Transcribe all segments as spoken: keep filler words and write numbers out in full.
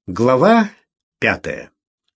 Глава пятая.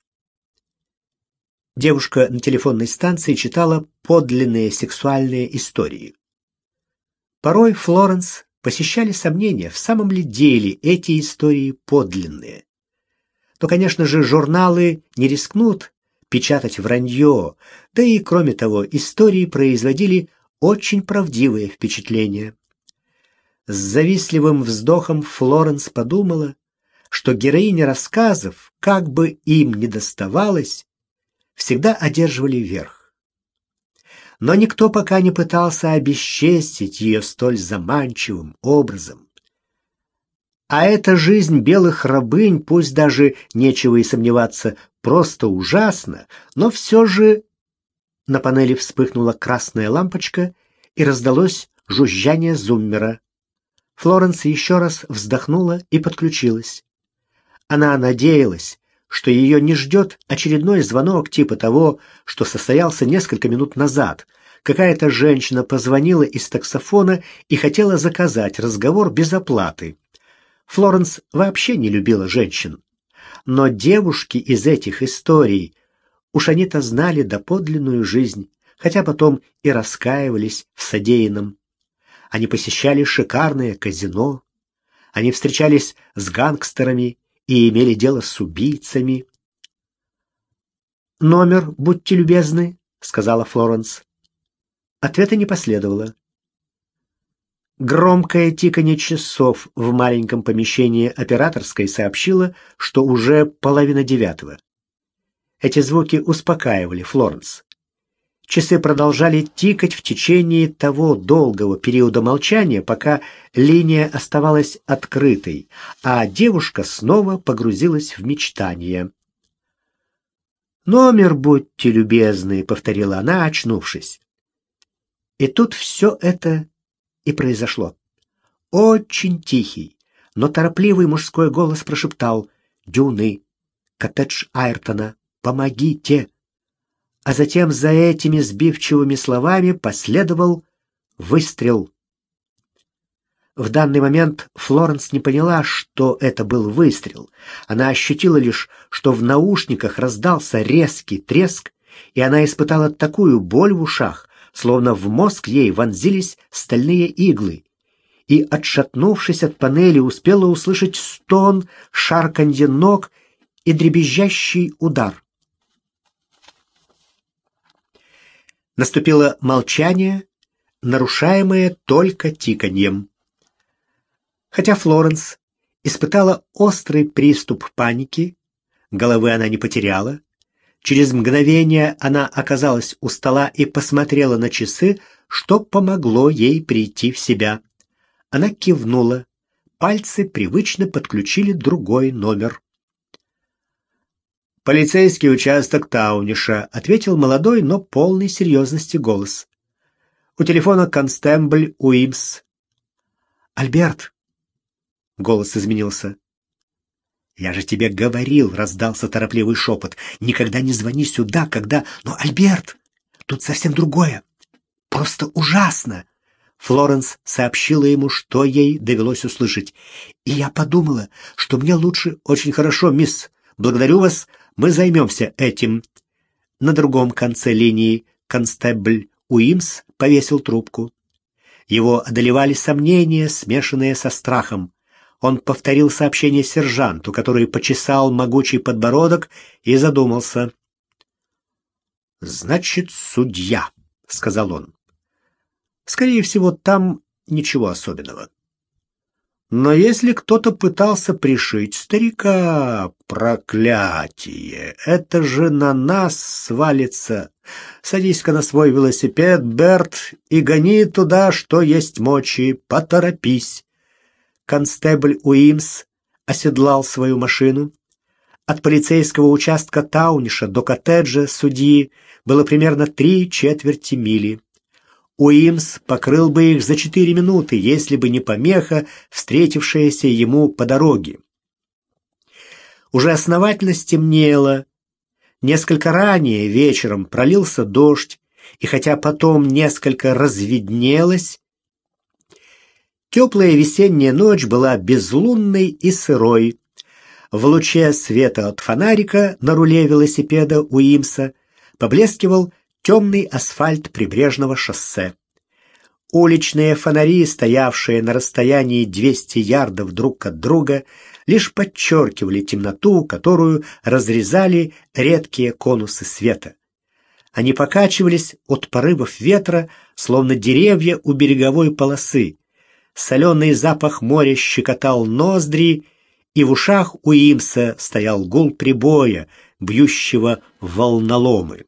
Девушка на телефонной станции читала подлинные сексуальные истории. Порой Флоренс посещали сомнения, в самом ли деле эти истории подлинные. То, конечно же, журналы не рискнут печатать вранье, да и, кроме того, истории производили очень правдивые впечатления. С завистливым вздохом Флоренс подумала, что героини рассказов, как бы им ни доставалось, всегда одерживали верх. Но никто пока не пытался обесчестить ее столь заманчивым образом. А эта жизнь белых рабынь, пусть даже нечего и сомневаться, просто ужасна, но все же на панели вспыхнула красная лампочка и раздалось жужжание зуммера. Флоренс еще раз вздохнула и подключилась. Она надеялась, что ее не ждет очередной звонок типа того, что состоялся несколько минут назад. Какая-то женщина позвонила из таксофона и хотела заказать разговор без оплаты. Флоренс вообще не любила женщин. Но девушки из этих историй, уж они-то знали доподлинную жизнь, хотя потом и раскаивались в содеянном. Они посещали шикарное казино, они встречались с гангстерами и имели дело с убийцами. «Номер, будьте любезны», — сказала Флоренс. Ответа не последовало. Громкое тиканье часов в маленьком помещении операторской сообщило, что уже половина девятого. Эти звуки успокаивали Флоренс. Часы продолжали тикать в течение того долгого периода молчания, пока линия оставалась открытой, а девушка снова погрузилась в мечтания. «Номер, будьте любезны», — повторила она, очнувшись. И тут все это и произошло. Очень тихий, но торопливый мужской голос прошептал: «Дюны, коттедж Айртона, помогите!» А затем за этими сбивчивыми словами последовал выстрел. В данный момент Флоренс не поняла, что это был выстрел. Она ощутила лишь, что в наушниках раздался резкий треск, и она испытала такую боль в ушах, словно в мозг ей вонзились стальные иглы. И, отшатнувшись от панели, успела услышать стон, шарканье ног и дребезжащий удар. Наступило молчание, нарушаемое только тиканьем. Хотя Флоренс испытала острый приступ паники, головы она не потеряла. Через мгновение она оказалась у стола и посмотрела на часы, что помогло ей прийти в себя. Она кивнула, пальцы привычно подключили другой номер. «Полицейский участок Тауниша», — ответил молодой, но полный серьезности голос. «У телефона констебль Уимс». «Альберт!» — голос изменился. «Я же тебе говорил», — раздался торопливый шепот. «Никогда не звони сюда, когда...» «Но, Альберт, тут совсем другое. Просто ужасно!» Флоренс сообщила ему, что ей довелось услышать. «И я подумала, что мне лучше...» «Очень хорошо, мисс. Благодарю вас. Мы займемся этим». На другом конце линии констебль Уимс повесил трубку. Его одолевали сомнения, смешанные со страхом. Он повторил сообщение сержанту, который почесал могучий подбородок и задумался. «Значит, судья», — сказал он. «Скорее всего, там ничего особенного. Но если кто-то пытался пришить старика, проклятие, это же на нас свалится. Садись-ка на свой велосипед, Берт, и гони туда, что есть мочи, поторопись». Констебль Уимс оседлал свою машину. От полицейского участка Тауниша до коттеджа судьи было примерно три четверти мили. Уимс покрыл бы их за четыре минуты, если бы не помеха, встретившаяся ему по дороге. Уже основательно стемнело. Несколько ранее вечером пролился дождь, и хотя потом несколько разведнелось, теплая весенняя ночь была безлунной и сырой. В луче света от фонарика на руле велосипеда Уимса поблескивал темный асфальт прибрежного шоссе. Уличные фонари, стоявшие на расстоянии двухсот ярдов друг от друга, лишь подчеркивали темноту, которую разрезали редкие конусы света. Они покачивались от порывов ветра, словно деревья у береговой полосы. Соленый запах моря щекотал ноздри, и в ушах Уимса стоял гул прибоя, бьющего в волноломы.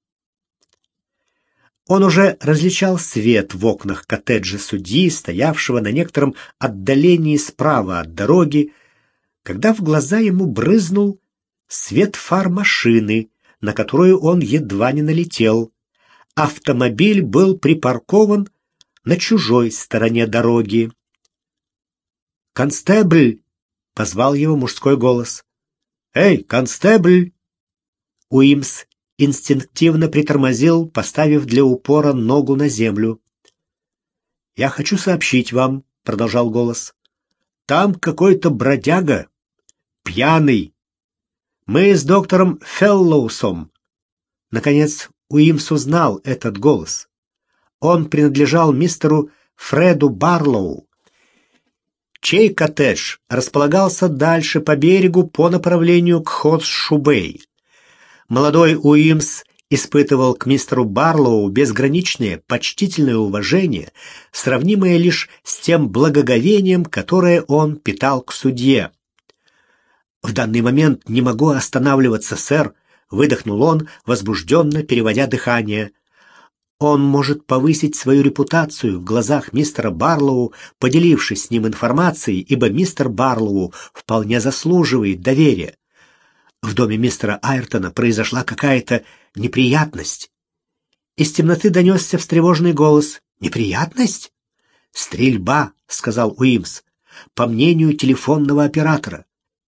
Он уже различал свет в окнах коттеджа судьи, стоявшего на некотором отдалении справа от дороги, когда в глаза ему брызнул свет фар машины, на которую он едва не налетел. Автомобиль был припаркован на чужой стороне дороги. «Констебль!» — позвал его мужской голос. «Эй, констебль!» Уимс инстинктивно притормозил, поставив для упора ногу на землю. «Я хочу сообщить вам», — продолжал голос. «Там какой-то бродяга, пьяный. Мы с доктором Феллоусом». Наконец Уимс узнал этот голос. Он принадлежал мистеру Фреду Барлоу, чей коттедж располагался дальше по берегу по направлению к Ходс-Шубей. Молодой Уимс испытывал к мистеру Барлоу безграничное, почтительное уважение, сравнимое лишь с тем благоговением, которое он питал к судье. «В данный момент не могу останавливаться, сэр», — выдохнул он, возбужденно переводя дыхание. Он может повысить свою репутацию в глазах мистера Барлоу, поделившись с ним информацией, ибо мистер Барлоу вполне заслуживает доверия. В доме мистера Айртона произошла какая-то неприятность. Из темноты донесся встревоженный голос. «Неприятность?» «Стрельба», — сказал Уимс, по мнению телефонного оператора.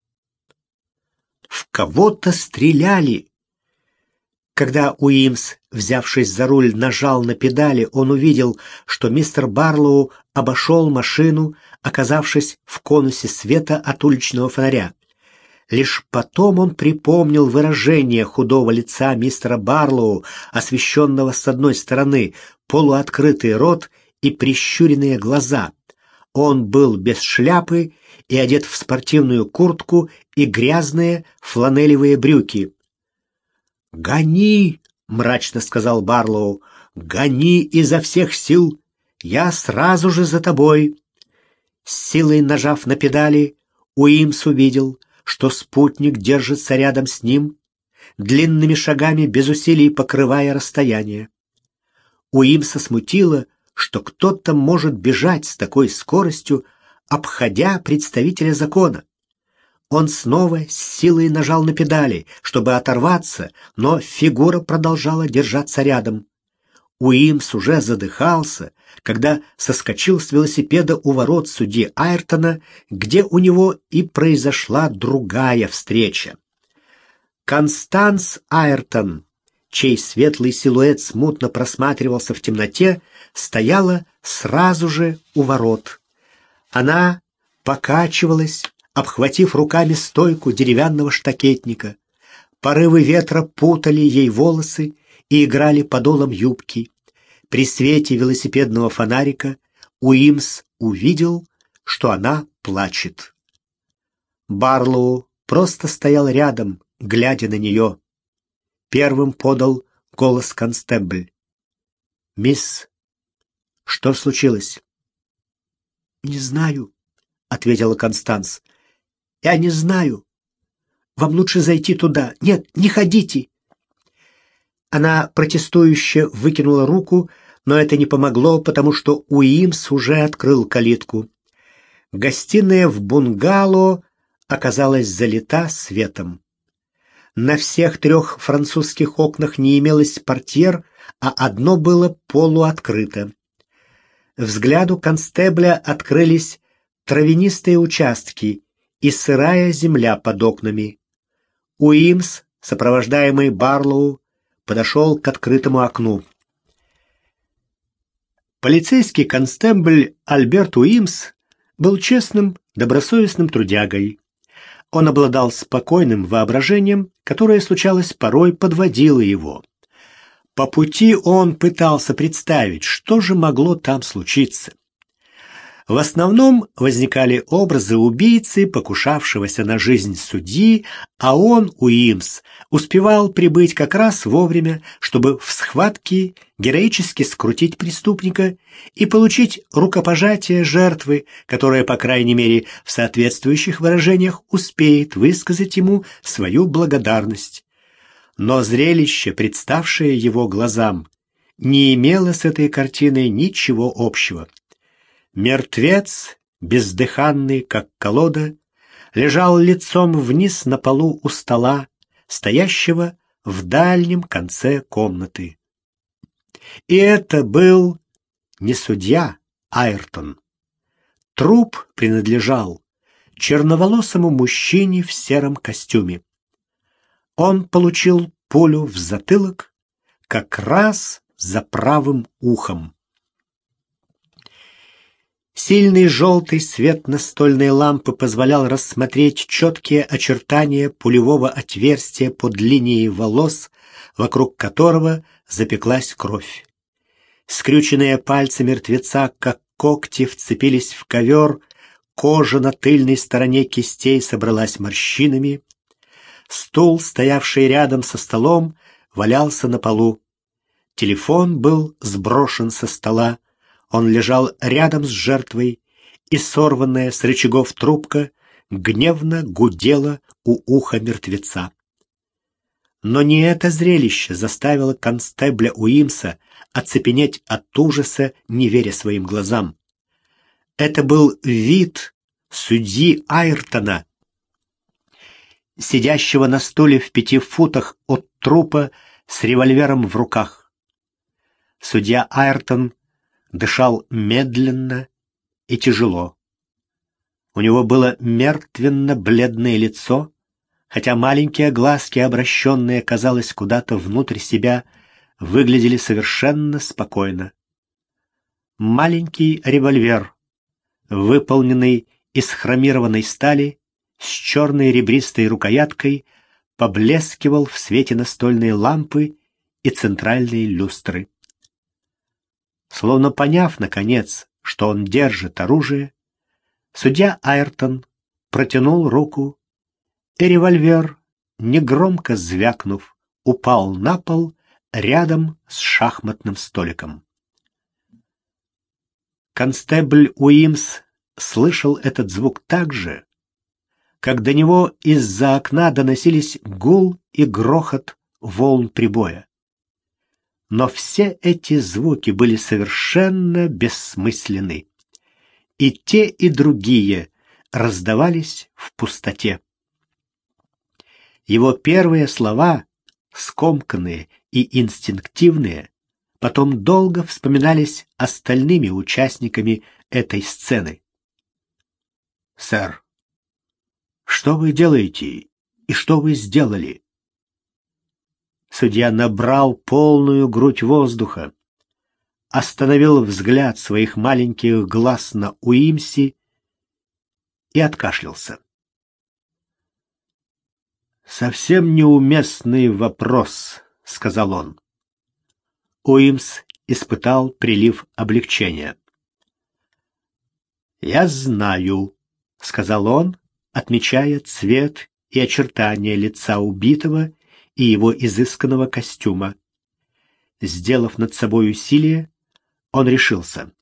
«В кого-то стреляли». Когда Уимс, взявшись за руль, нажал на педали, он увидел, что мистер Барлоу обошел машину, оказавшись в конусе света от уличного фонаря. Лишь потом он припомнил выражение худого лица мистера Барлоу, освещенного с одной стороны, полуоткрытый рот и прищуренные глаза. Он был без шляпы и одет в спортивную куртку и грязные фланелевые брюки. «Гони!» — мрачно сказал Барлоу. «Гони изо всех сил! Я сразу же за тобой!» С силой нажав на педали, Уимс увидел, что спутник держится рядом с ним, длинными шагами без усилий покрывая расстояние. Уимса смутило, что кто-то может бежать с такой скоростью, обходя представителя закона. Он снова с силой нажал на педали, чтобы оторваться, но фигура продолжала держаться рядом. Уимс уже задыхался, когда соскочил с велосипеда у ворот судьи Айртона, где у него и произошла другая встреча. Констанс Айртон, чей светлый силуэт смутно просматривался в темноте, стояла сразу же у ворот. Она покачивалась, обхватив руками стойку деревянного штакетника. Порывы ветра путали ей волосы и играли подолом юбки. При свете велосипедного фонарика Уимс увидел, что она плачет. Барлоу просто стоял рядом, глядя на нее. Первым подал голос констебль. «Мисс, что случилось?» «Не знаю», — ответила Констанс. «Я не знаю. Вам лучше зайти туда. Нет, не ходите». Она протестующе выкинула руку, но это не помогло, потому что Уимс уже открыл калитку. Гостиная в бунгало оказалась залита светом. На всех трех французских окнах не имелось портьер, а одно было полуоткрыто. Взгляду констебля открылись травянистые участки и сырая земля под окнами. Уимс, сопровождаемый Барлоу, подошел к открытому окну. Полицейский констебль Альберт Уимс был честным, добросовестным трудягой. Он обладал спокойным воображением, которое, случалось, порой подводило его. По пути он пытался представить, что же могло там случиться. В основном возникали образы убийцы, покушавшегося на жизнь судьи, а он, Уимс, успевал прибыть как раз вовремя, чтобы в схватке героически скрутить преступника и получить рукопожатие жертвы, которая, по крайней мере, в соответствующих выражениях успеет высказать ему свою благодарность. Но зрелище, представшее его глазам, не имело с этой картиной ничего общего. Мертвец, бездыханный, как колода, лежал лицом вниз на полу у стола, стоящего в дальнем конце комнаты. И это был не судья Айртон. Труп принадлежал черноволосому мужчине в сером костюме. Он получил пулю в затылок как раз за правым ухом. Сильный желтый свет настольной лампы позволял рассмотреть четкие очертания пулевого отверстия под линией волос, вокруг которого запеклась кровь. Скрюченные пальцы мертвеца, как когти, вцепились в ковер, кожа на тыльной стороне кистей собралась морщинами. Стул, стоявший рядом со столом, валялся на полу. Телефон был сброшен со стола. Он лежал рядом с жертвой, и сорванная с рычагов трубка гневно гудела у уха мертвеца. Но не это зрелище заставило констебля Уимса оцепенеть от ужаса, не веря своим глазам. Это был вид судьи Айртона, сидящего на стуле в пяти футах от трупа с револьвером в руках. Судья Айртон дышал медленно и тяжело. У него было мертвенно-бледное лицо, хотя маленькие глазки, обращенные, казалось, куда-то внутрь себя, выглядели совершенно спокойно. Маленький револьвер, выполненный из хромированной стали, с черной ребристой рукояткой, поблескивал в свете настольной лампы и центральной люстры. Словно поняв, наконец, что он держит оружие, судья Айртон протянул руку, и револьвер, негромко звякнув, упал на пол рядом с шахматным столиком. Констебль Уимс слышал этот звук так же, как до него из-за окна доносились гул и грохот волн прибоя. Но все эти звуки были совершенно бессмысленны. И те, и другие раздавались в пустоте. Его первые слова, скомканные и инстинктивные, потом долго вспоминались остальными участниками этой сцены. «Сэр, что вы делаете и что вы сделали?» Судья набрал полную грудь воздуха, остановил взгляд своих маленьких глаз на Уимсе и откашлялся. «Совсем неуместный вопрос», — сказал он. Уимс испытал прилив облегчения. «Я знаю», — сказал он, отмечая цвет и очертания лица убитого и его изысканного костюма. Сделав над собой усилие, он решился.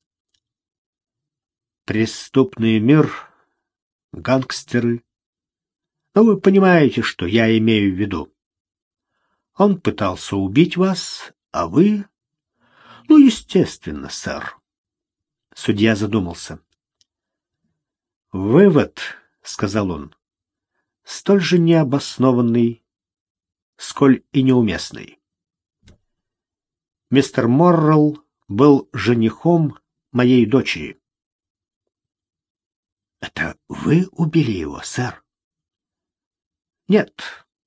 «Преступный мир, гангстеры. Но вы понимаете, что я имею в виду. Он пытался убить вас, а вы... Ну, естественно, сэр». Судья задумался. «Вывод, — сказал он, — столь же необоснованный, сколь и неуместный. Мистер Моррелл был женихом моей дочери». «Это вы убили его, сэр?» «Нет».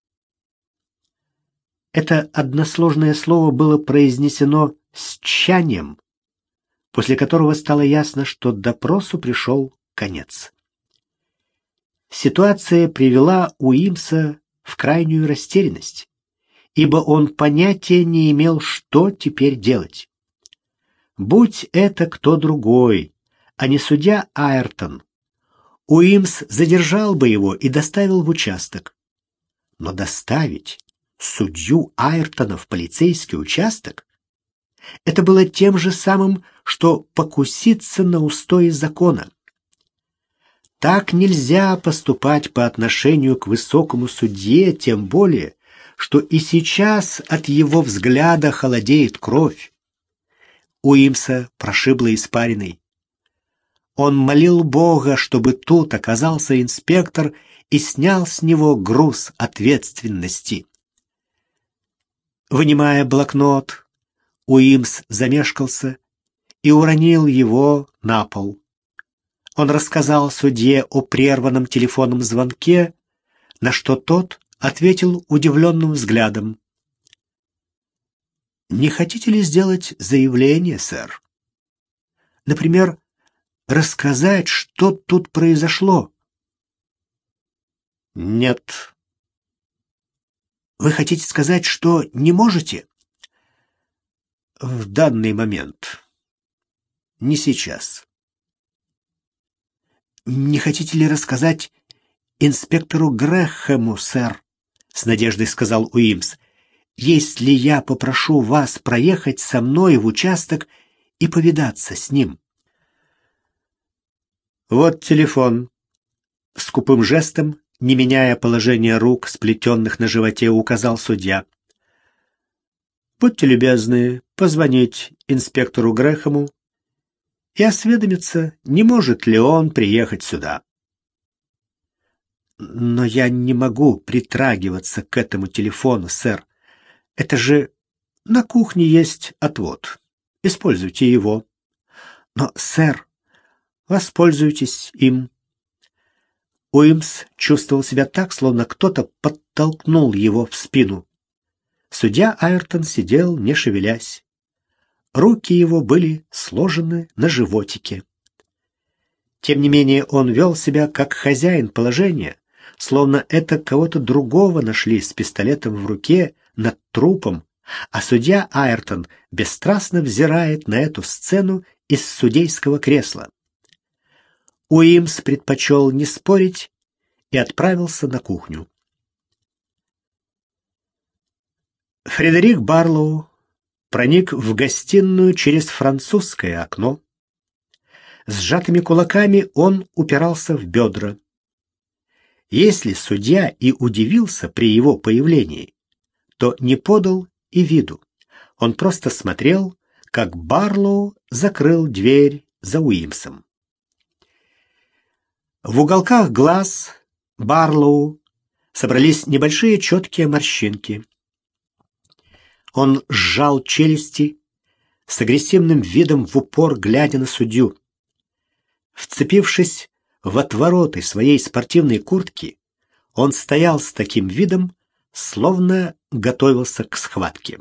Это односложное слово было произнесено с тщанием, после которого стало ясно, что допросу пришел конец. Ситуация привела Уимса в крайнюю растерянность, ибо он понятия не имел, что теперь делать. Будь это кто другой, а не судья Айртон, Уимс задержал бы его и доставил в участок. Но доставить судью Айртона в полицейский участок — это было тем же самым, что покуситься на устои закона. Так нельзя поступать по отношению к высокому судье, тем более, что и сейчас от его взгляда холодеет кровь. Уимса прошибло испариной. Он молил Бога, чтобы тут оказался инспектор и снял с него груз ответственности. Вынимая блокнот, Уимс замешкался и уронил его на пол. Он рассказал судье о прерванном телефонном звонке, на что тот ответил удивленным взглядом. «Не хотите ли сделать заявление, сэр? Например, рассказать, что тут произошло?» «Нет». «Вы хотите сказать, что не можете?» «В данный момент. Не сейчас». «Не хотите ли рассказать инспектору Грэхэму, сэр?» — с надеждой сказал Уимс. «Если я попрошу вас проехать со мной в участок и повидаться с ним». «Вот телефон». Скупым жестом, не меняя положение рук, сплетенных на животе, указал судья. «Будьте любезны позвонить инспектору Грэхэму и осведомиться, не может ли он приехать сюда». «Но я не могу притрагиваться к этому телефону, сэр. Это же на кухне есть отвод. Используйте его». «Но, сэр, воспользуйтесь им». Уимс чувствовал себя так, словно кто-то подтолкнул его в спину. Судья Айртон сидел, не шевелясь. Руки его были сложены на животике. Тем не менее он вел себя как хозяин положения, словно это кого-то другого нашли с пистолетом в руке над трупом, а судья Айртон бесстрастно взирает на эту сцену из судейского кресла. Уимс предпочел не спорить и отправился на кухню. Фредерик Барлоу проник в гостиную через французское окно. С сжатыми кулаками он упирался в бедра. Если судья и удивился при его появлении, то не подал и виду. Он просто смотрел, как Барлоу закрыл дверь за Уимсом. В уголках глаз Барлоу собрались небольшие четкие морщинки. Он сжал челюсти, с агрессивным видом в упор глядя на судью. Вцепившись в отвороты своей спортивной куртки, он стоял с таким видом, словно готовился к схватке.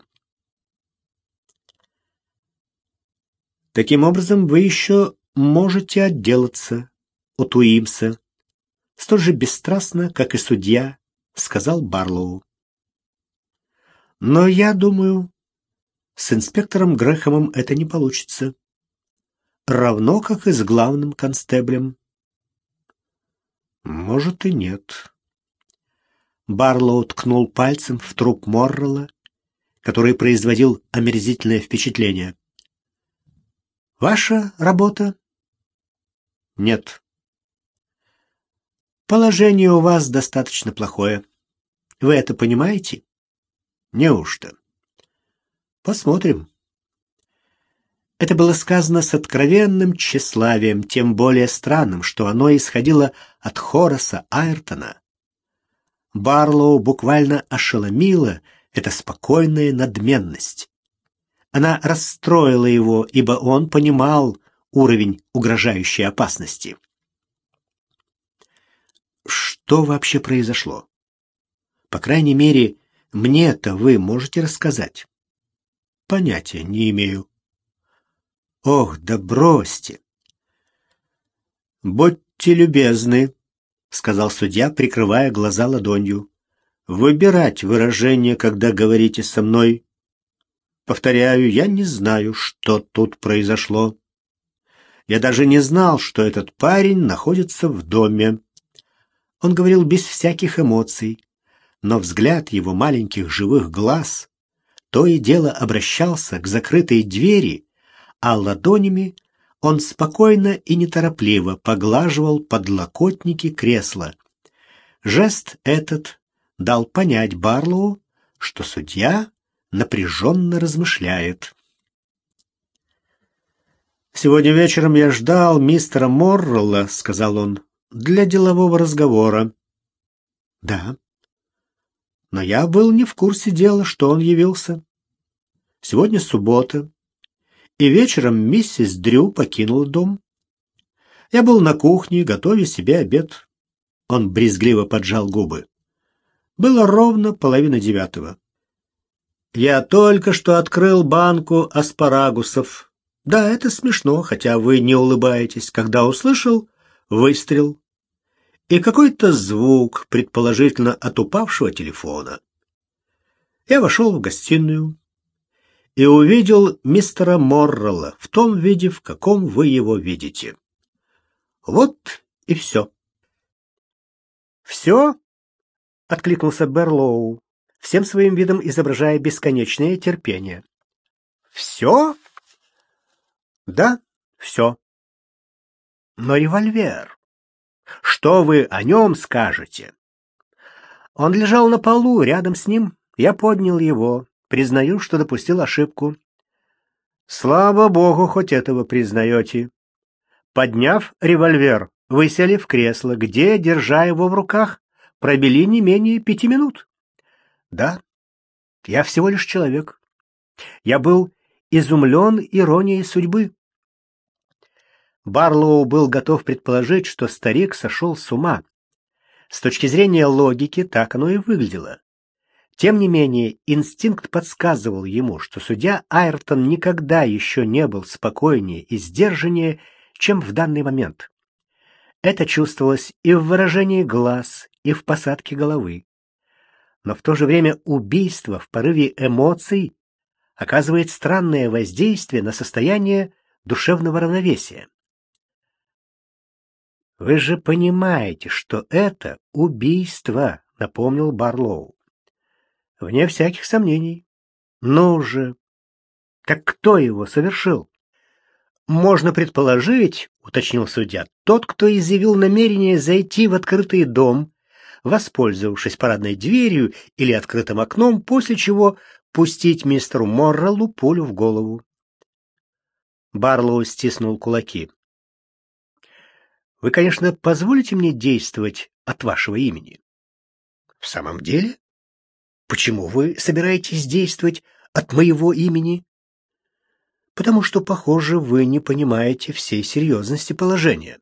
«Таким образом, вы еще можете отделаться от Уимса, столь же бесстрастно, как и судья», — сказал Барлоу. «Но я думаю, с инспектором Грэхэмом это не получится. Равно, как и с главным констеблем». «Может и нет». Барлоу ткнул пальцем в труп Моррелла, который производил омерзительное впечатление. «Ваша работа?» «Нет». «Положение у вас достаточно плохое. Вы это понимаете?» «Неужто?» «Посмотрим». Это было сказано с откровенным тщеславием, тем более странным, что оно исходило от Хораса Айртона. Барлоу буквально ошеломила эта спокойная надменность. Она расстроила его, ибо он понимал уровень угрожающей опасности. Что вообще произошло? По крайней мере, мне-то вы можете рассказать? Понятия не имею. Ох, да бросьте. Будьте любезны, сказал судья, прикрывая глаза ладонью. Выбирать выражение, когда говорите со мной. Повторяю, я не знаю, что тут произошло. Я даже не знал, что этот парень находится в доме. Он говорил без всяких эмоций, но взгляд его маленьких живых глаз то и дело обращался к закрытой двери, а ладонями он спокойно и неторопливо поглаживал подлокотники кресла. Жест этот дал понять Барлоу, что судья напряженно размышляет. «Сегодня вечером я ждал мистера Моррелла», — сказал он, — «для делового разговора». «Да». «Но я был не в курсе дела, что он явился. Сегодня суббота, и вечером миссис Дрю покинула дом. Я был на кухне, готовя себе обед». Он брезгливо поджал губы. Было ровно половина девятого. «Я только что открыл банку аспарагусов. Да, это смешно, хотя вы не улыбаетесь, когда услышал выстрел и какой-то звук, предположительно от упавшего телефона. Я вошел в гостиную и увидел мистера Моррелла в том виде, в каком вы его видите. Вот и все». «Все?» — откликнулся Барлоу, всем своим видом изображая бесконечное терпение. «Все?» «Да, все». «Но револьвер. Что вы о нем скажете?» «Он лежал на полу, рядом с ним. Я поднял его. Признаю, что допустил ошибку». «Слава богу, хоть этого признаете. Подняв револьвер, вы сели в кресло, где, держа его в руках, пробили не менее пяти минут». «Да, я всего лишь человек. Я был изумлен иронией судьбы». Барлоу был готов предположить, что старик сошел с ума. С точки зрения логики так оно и выглядело. Тем не менее, инстинкт подсказывал ему, что судья Айртон никогда еще не был спокойнее и сдержаннее, чем в данный момент. Это чувствовалось и в выражении глаз, и в посадке головы. Но в то же время убийство в порыве эмоций оказывает странное воздействие на состояние душевного равновесия. «Вы же понимаете, что это убийство», — напомнил Барлоу. «Вне всяких сомнений. Ну же, так кто его совершил?» «Можно предположить, — уточнил судья, — тот, кто изъявил намерение зайти в открытый дом, воспользовавшись парадной дверью или открытым окном, после чего пустить мистеру Морреллу пулю в голову». Барлоу стиснул кулаки. «Вы, конечно, позволите мне действовать от вашего имени?» «В самом деле? Почему вы собираетесь действовать от моего имени?» «Потому что, похоже, вы не понимаете всей серьезности положения».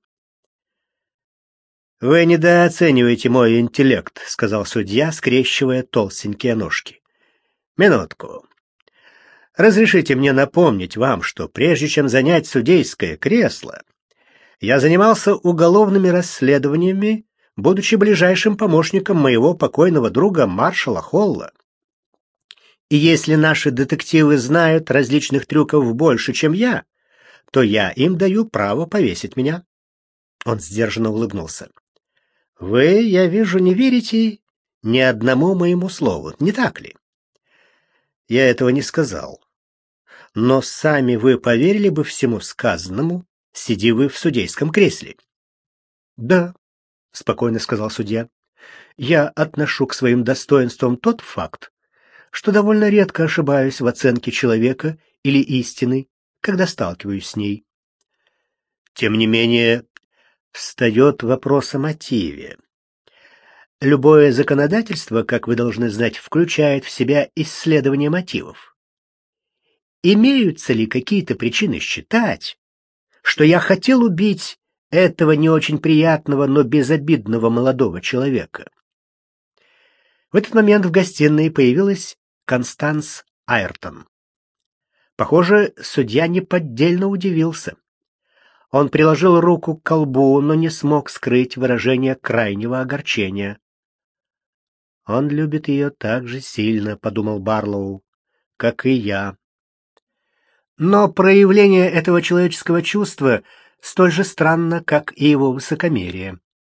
«Вы недооцениваете мой интеллект», — сказал судья, скрещивая толстенькие ножки. «Минутку. Разрешите мне напомнить вам, что прежде чем занять судейское кресло, я занимался уголовными расследованиями, будучи ближайшим помощником моего покойного друга маршала Холла. И если наши детективы знают различных трюков больше, чем я, то я им даю право повесить меня». Он сдержанно улыбнулся. «Вы, я вижу, не верите ни одному моему слову, не так ли?» «Я этого не сказал. Но сами вы поверили бы всему сказанному, сиди вы в судейском кресле». «Да», — спокойно сказал судья, — «я отношу к своим достоинствам тот факт, что довольно редко ошибаюсь в оценке человека или истины, когда сталкиваюсь с ней. Тем не менее, встает вопрос о мотиве. Любое законодательство, как вы должны знать, включает в себя исследование мотивов. Имеются ли какие-то причины считать, что я хотел убить этого не очень приятного, но безобидного молодого человека?» В этот момент в гостиной появилась Констанс Айртон. Похоже, судья неподдельно удивился. Он приложил руку к колбу, но не смог скрыть выражение крайнего огорчения. «Он любит ее так же сильно», — подумал Барлоу, — «как и я». Но проявление этого человеческого чувства столь же странно, как и его высокомерие.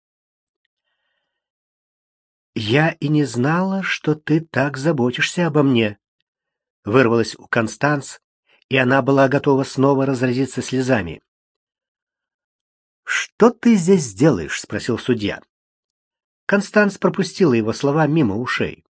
«Я и не знала, что ты так заботишься обо мне», — вырвалась у Констанс, и она была готова снова разразиться слезами. «Что ты здесь делаешь?» — спросил судья. Констанс пропустила его слова мимо ушей.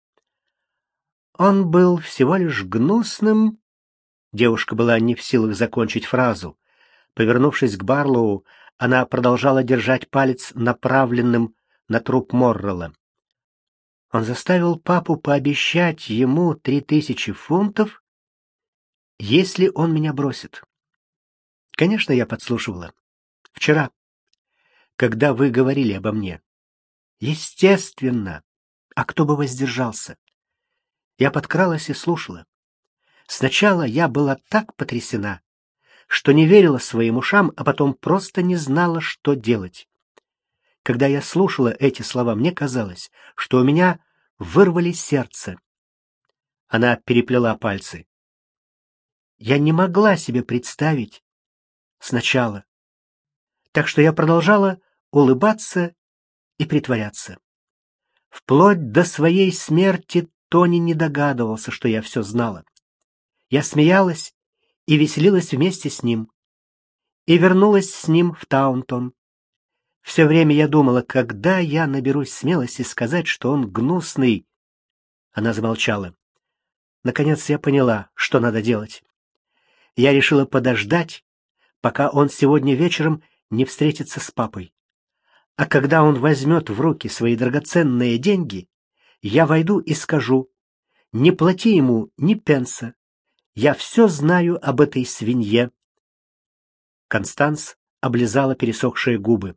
«Он был всего лишь гнусным...» Девушка была не в силах закончить фразу. Повернувшись к Барлоу, она продолжала держать палец направленным на труп Моррелла. Он заставил папу пообещать ему три тысячи фунтов, если он меня бросит. Конечно, я подслушивала. Вчера, когда вы говорили обо мне. Естественно. А кто бы воздержался? Я подкралась и слушала. Сначала я была так потрясена, что не верила своим ушам, а потом просто не знала, что делать. Когда я слушала эти слова, мне казалось, что у меня вырвали сердце. Она переплела пальцы. Я не могла себе представить сначала. Так что я продолжала улыбаться и притворяться. Вплоть до своей смерти Тони не догадывался, что я все знала. Я смеялась и веселилась вместе с ним. И вернулась с ним в Таунтон. Все время я думала, когда я наберусь смелости сказать, что он гнусный. Она замолчала. Наконец я поняла, что надо делать. Я решила подождать, пока он сегодня вечером не встретится с папой. А когда он возьмет в руки свои драгоценные деньги, я войду и скажу: не плати ему ни пенса. Я все знаю об этой свинье. Констанс облизала пересохшие губы.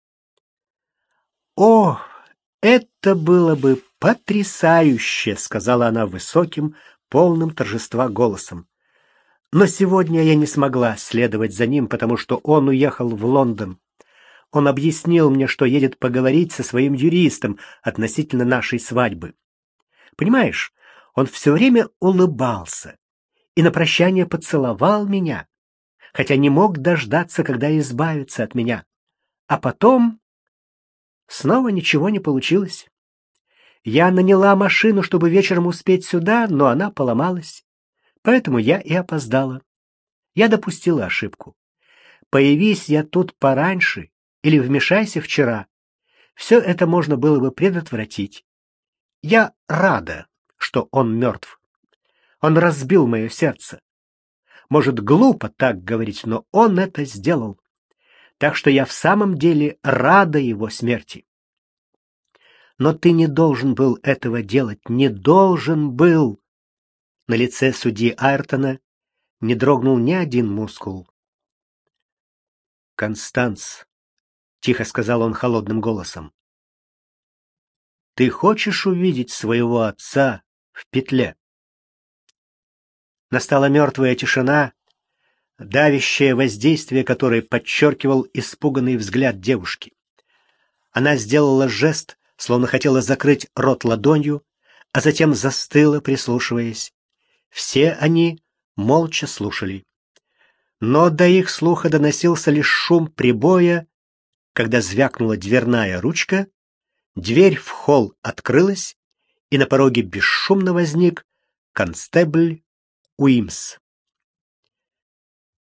«О, это было бы потрясающе!» — сказала она высоким, полным торжества голосом. «Но сегодня я не смогла следовать за ним, потому что он уехал в Лондон. Он объяснил мне, что едет поговорить со своим юристом относительно нашей свадьбы. Понимаешь, он все время улыбался и на прощание поцеловал меня, хотя не мог дождаться, когда избавится от меня. А потом снова ничего не получилось. Я наняла машину, чтобы вечером успеть сюда, но она поломалась. Поэтому я и опоздала. Я допустила ошибку. Появись я тут пораньше или вмешайся вчера, все это можно было бы предотвратить. Я рада, что он мертв. Он разбил мое сердце. Может, глупо так говорить, но он это сделал. Так что я в самом деле рада его смерти. Но ты не должен был этого делать, не должен был. На лице судьи Айртона не дрогнул ни один мускул. «Констанс», — тихо сказал он холодным голосом, — «ты хочешь увидеть своего отца в петле?» Настала мертвая тишина, давящее воздействие которой подчеркивал испуганный взгляд девушки. Она сделала жест, словно хотела закрыть рот ладонью, а затем застыла, прислушиваясь. Все они молча слушали. Но до их слуха доносился лишь шум прибоя, когда звякнула дверная ручка, дверь в холл открылась, и на пороге бесшумно возник констебль Уимс.